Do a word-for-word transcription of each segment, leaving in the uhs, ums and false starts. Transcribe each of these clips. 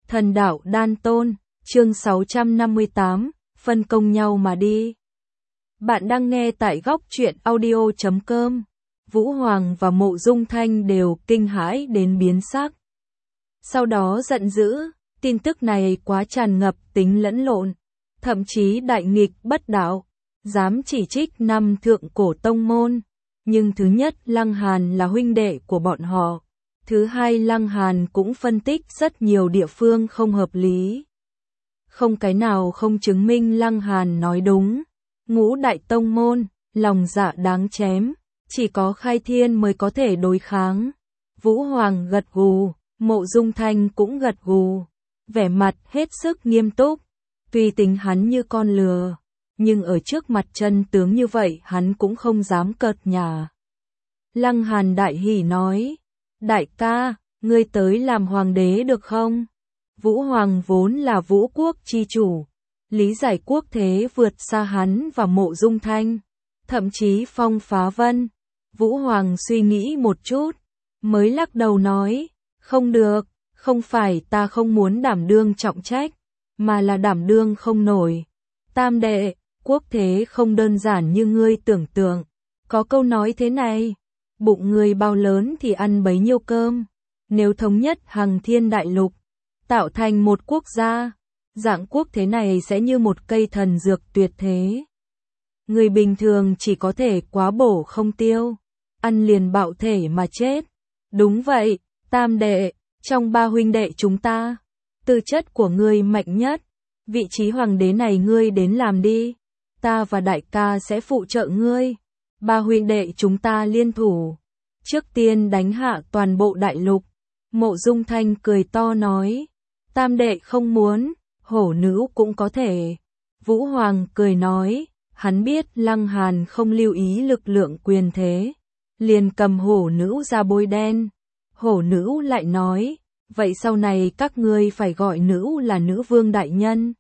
Thần đạo đan tôn, chương sáu trăm năm mươi tám, phân công nhau mà đi. Bạn đang nghe tại góc truyện audio chấm com. Vũ Hoàng và Mộ Dung Thanh đều kinh hãi đến biến sắc. Sau đó giận dữ, tin tức này quá tràn ngập tính lẫn lộn, thậm chí đại nghịch bất đạo, dám chỉ trích năm thượng cổ tông môn. Nhưng thứ nhất, Lăng Hàn là huynh đệ của bọn họ. Thứ hai, Lăng Hàn cũng phân tích rất nhiều địa phương không hợp lý. Không cái nào không chứng minh Lăng Hàn nói đúng. Ngũ đại tông môn, lòng dạ đáng chém, chỉ có Khai Thiên mới có thể đối kháng. Vũ Hoàng gật gù, Mộ Dung Thanh cũng gật gù, vẻ mặt hết sức nghiêm túc. Tuy tính hắn như con lừa, nhưng ở trước mặt chân tướng như vậy hắn cũng không dám cợt nhả. Lăng Hàn đại hỉ nói, đại ca, ngươi tới làm hoàng đế được không? Vũ Hoàng vốn là Vũ quốc chi chủ, lý giải quốc thế vượt xa hắn và Mộ Dung Thanh, thậm chí Phong Phá Vân. Vũ Hoàng suy nghĩ một chút, mới lắc đầu nói, không được, không phải ta không muốn đảm đương trọng trách, mà là đảm đương không nổi. Tam đệ, quốc thế không đơn giản như ngươi tưởng tượng. Có câu nói thế này, bụng người bao lớn thì ăn bấy nhiêu cơm. Nếu thống nhất hằng thiên đại lục, tạo thành một quốc gia, dạng quốc thế này sẽ như một cây thần dược tuyệt thế. Người bình thường chỉ có thể quá bổ không tiêu, ăn liền bạo thể mà chết. Đúng vậy, tam đệ, trong ba huynh đệ chúng ta, tư chất của ngươi mạnh nhất, vị trí hoàng đế này ngươi đến làm đi, ta và đại ca sẽ phụ trợ ngươi. Ba huynh đệ chúng ta liên thủ, trước tiên đánh hạ toàn bộ đại lục. Mộ Dung Thanh cười to nói, tam đệ không muốn, hổ nữ cũng có thể. Vũ Hoàng cười nói, hắn biết Lăng Hàn không lưu ý lực lượng quyền thế, liền cầm hổ nữ ra bôi đen. Hổ nữ lại nói, vậy sau này các ngươi phải gọi nữ là nữ vương đại nhân.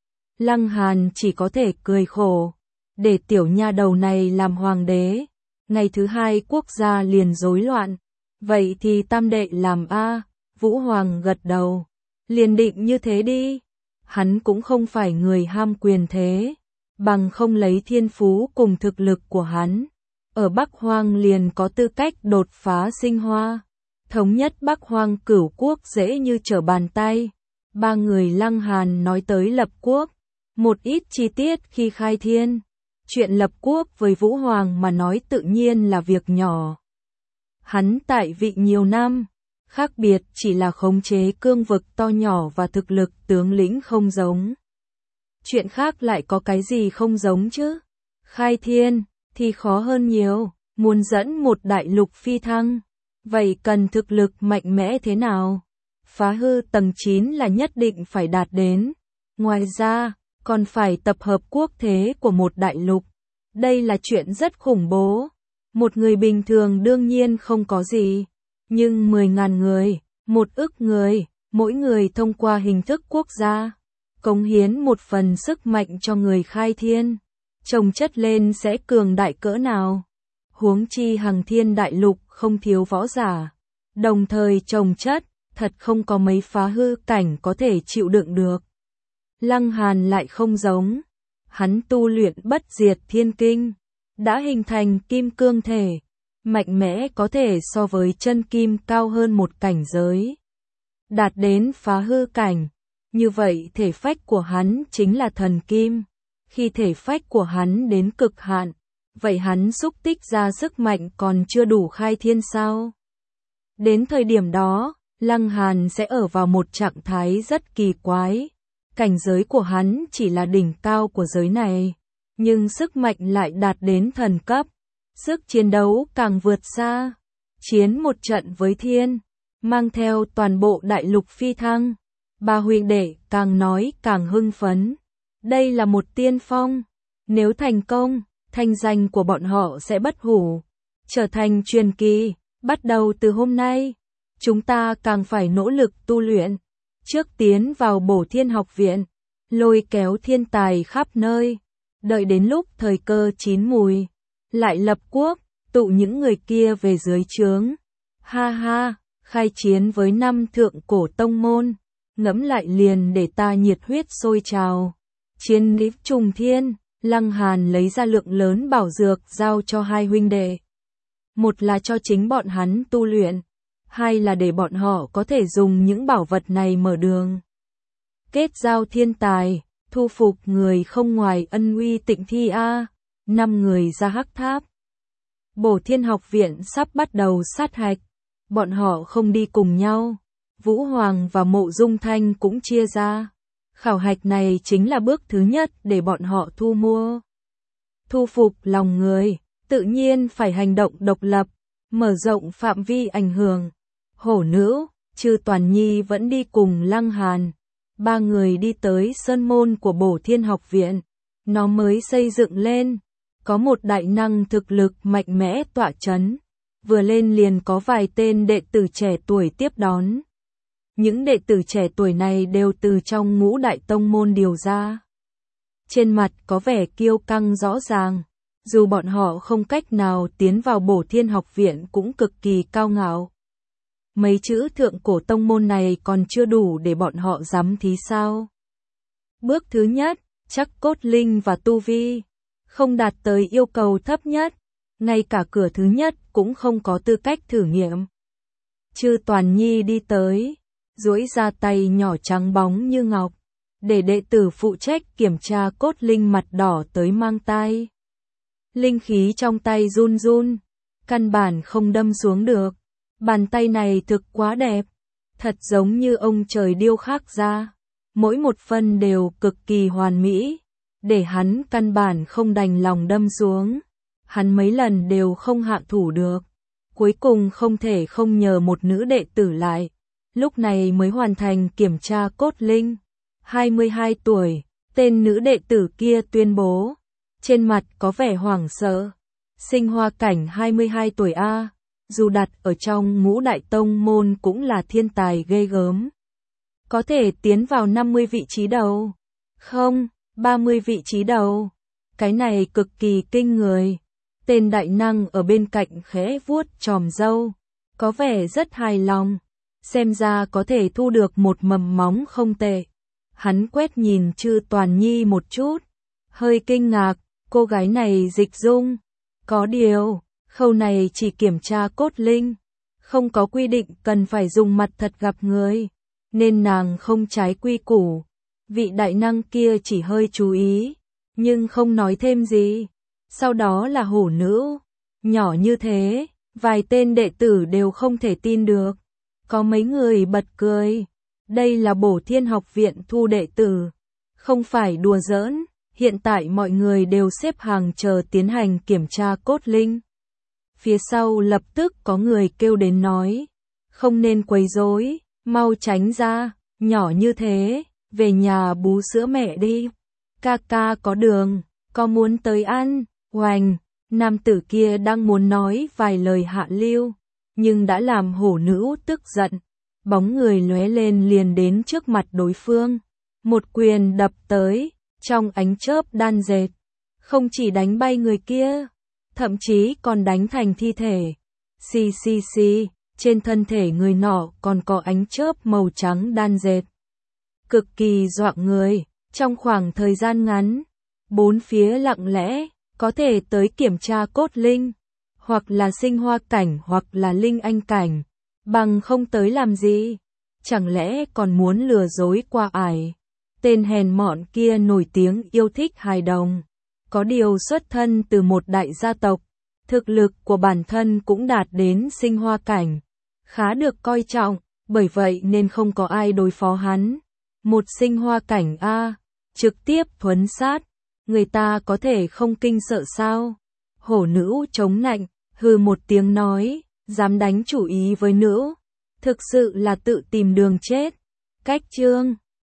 Lăng Hàn chỉ có thể cười khổ, để tiểu nha đầu này làm hoàng đế. Ngày thứ hai quốc gia liền rối loạn, vậy thì tam đệ làm a. Vũ Hoàng gật đầu, liền định như thế đi. Hắn cũng không phải người ham quyền thế, bằng không lấy thiên phú cùng thực lực của hắn, ở Bắc Hoang liền có tư cách đột phá sinh hoa, thống nhất Bắc Hoang cửu quốc dễ như trở bàn tay. Ba người Lăng Hàn nói tới lập quốc, một ít chi tiết khi khai thiên. Chuyện lập quốc với Vũ Hoàng mà nói tự nhiên là việc nhỏ. Hắn tại vị nhiều năm, khác biệt chỉ là khống chế cương vực to nhỏ và thực lực tướng lĩnh không giống. Chuyện khác lại có cái gì không giống chứ? Khai thiên thì khó hơn nhiều, muốn dẫn một đại lục phi thăng, vậy cần thực lực mạnh mẽ thế nào? Phá hư tầng chín là nhất định phải đạt đến. Ngoài ra, còn phải tập hợp quốc thế của một đại lục. Đây là chuyện rất khủng bố. Một người bình thường đương nhiên không có gì, nhưng mười ngàn người, một ức người, mỗi người thông qua hình thức quốc gia, cống hiến một phần sức mạnh cho người khai thiên, chồng chất lên sẽ cường đại cỡ nào. Huống chi hằng thiên đại lục không thiếu võ giả, đồng thời chồng chất, thật không có mấy phá hư cảnh có thể chịu đựng được. Lăng Hàn lại không giống, hắn tu luyện bất diệt thiên kinh, đã hình thành kim cương thể, mạnh mẽ có thể so với chân kim cao hơn một cảnh giới, đạt đến phá hư cảnh. Như vậy thể phách của hắn chính là thần kim. Khi thể phách của hắn đến cực hạn, vậy hắn xúc tích ra sức mạnh còn chưa đủ khai thiên sao? Đến thời điểm đó, Lăng Hàn sẽ ở vào một trạng thái rất kỳ quái. Cảnh giới của hắn chỉ là đỉnh cao của giới này, nhưng sức mạnh lại đạt đến thần cấp. Sức chiến đấu càng vượt xa. Chiến một trận với thiên, mang theo toàn bộ đại lục phi thăng. Ba huynh đệ càng nói càng hưng phấn. Đây là một tiên phong. Nếu thành công, thanh danh của bọn họ sẽ bất hủ, trở thành truyền kỳ. Bắt đầu từ hôm nay, chúng ta càng phải nỗ lực tu luyện. Trước tiến vào Bổ Thiên học viện, lôi kéo thiên tài khắp nơi. Đợi đến lúc thời cơ chín mùi, lại lập quốc, tụ những người kia về dưới trướng. Ha ha, khai chiến với năm thượng cổ tông môn. ngẫm lại liền để ta nhiệt huyết sôi trào. Chiến lý trùng thiên, Lăng Hàn lấy ra lượng lớn bảo dược giao cho hai huynh đệ. Một là cho chính bọn hắn tu luyện, hai là để bọn họ có thể dùng những bảo vật này mở đường. Kết giao thiên tài, thu phục người không ngoài ân uy Tịnh Thi A, năm người ra hắc tháp. Bổ Thiên học viện sắp bắt đầu sát hạch, bọn họ không đi cùng nhau. Vũ Hoàng và Mộ Dung Thanh cũng chia ra. Khảo hạch này chính là bước thứ nhất để bọn họ thu mua. Thu phục lòng người, tự nhiên phải hành động độc lập, mở rộng phạm vi ảnh hưởng. Hổ Nữ, Trư Toàn Nhi vẫn đi cùng Lăng Hàn. Ba người đi tới sơn môn của Bổ Thiên học viện. Nó mới xây dựng lên. Có một đại năng thực lực mạnh mẽ tọa chấn. Vừa lên liền có vài tên đệ tử trẻ tuổi tiếp đón. Những đệ tử trẻ tuổi này đều từ trong ngũ đại tông môn điều ra. Trên mặt có vẻ kiêu căng rõ ràng. Dù bọn họ không cách nào tiến vào Bổ Thiên học viện cũng cực kỳ cao ngạo. Mấy chữ thượng cổ tông môn này còn chưa đủ để bọn họ dám thí sao. Bước thứ nhất, chắc cốt linh và tu vi. Không đạt tới yêu cầu thấp nhất. Ngay cả cửa thứ nhất cũng không có tư cách thử nghiệm. Trư Toàn Nhi đi tới, duỗi ra tay nhỏ trắng bóng như ngọc, để đệ tử phụ trách kiểm tra cốt linh mặt đỏ tới mang tai. Linh khí trong tay run run, căn bản không đâm xuống được. Bàn tay này thực quá đẹp, thật giống như ông trời điêu khắc ra. Mỗi một phân đều cực kỳ hoàn mỹ, để hắn căn bản không đành lòng đâm xuống. Hắn mấy lần đều không hạ thủ được. Cuối cùng không thể không nhờ một nữ đệ tử lại. Lúc này mới hoàn thành kiểm tra cốt linh. hai mươi hai tuổi, tên nữ đệ tử kia tuyên bố. Trên mặt có vẻ hoảng sợ. Sinh hoa cảnh hai mươi hai tuổi A, dù đặt ở trong ngũ đại tông môn cũng là thiên tài ghê gớm. Có thể tiến vào năm mươi vị trí đầu. Không, ba mươi vị trí đầu. Cái này cực kỳ kinh người. Tên đại năng ở bên cạnh khẽ vuốt chòm râu, có vẻ rất hài lòng, xem ra có thể thu được một mầm móng không tệ. Hắn quét nhìn Trư Toàn Nhi một chút, hơi kinh ngạc, cô gái này dịch dung. Có điều, khâu này chỉ kiểm tra cốt linh, không có quy định cần phải dùng mặt thật gặp người, nên nàng không trái quy củ. Vị đại năng kia chỉ hơi chú ý, nhưng không nói thêm gì. Sau đó là Hổ Nữ, nhỏ như thế, vài tên đệ tử đều không thể tin được. Có mấy người bật cười, đây là Bổ Thiên học viện thu đệ tử, không phải đùa giỡn, hiện tại mọi người đều xếp hàng chờ tiến hành kiểm tra cốt linh. Phía sau lập tức có người kêu đến nói, không nên quấy rối, mau tránh ra, nhỏ như thế, về nhà bú sữa mẹ đi. Ca ca có đường, có muốn tới ăn. Oành, nam tử kia đang muốn nói vài lời hạ lưu, nhưng đã làm Hổ Nữ tức giận. Bóng người lóe lên liền đến trước mặt đối phương. Một quyền đập tới, trong ánh chớp đan dệt. Không chỉ đánh bay người kia, thậm chí còn đánh thành thi thể. Xì xì xì, trên thân thể người nọ còn có ánh chớp màu trắng đan dệt. Cực kỳ dọa người, trong khoảng thời gian ngắn, bốn phía lặng lẽ. Có thể tới kiểm tra cốt linh, hoặc là sinh hoa cảnh hoặc là linh anh cảnh, bằng không tới làm gì, chẳng lẽ còn muốn lừa dối qua ải. Tên hèn mọn kia nổi tiếng yêu thích hài đồng, có điều xuất thân từ một đại gia tộc, thực lực của bản thân cũng đạt đến sinh hoa cảnh, khá được coi trọng, bởi vậy nên không có ai đối phó hắn. Một sinh hoa cảnh A, trực tiếp thuấn sát. Người ta có thể không kinh sợ sao? Hổ Nữ chống nạnh, hừ một tiếng nói, dám đánh chủ ý với nữ, thực sự là tự tìm đường chết. Cách chương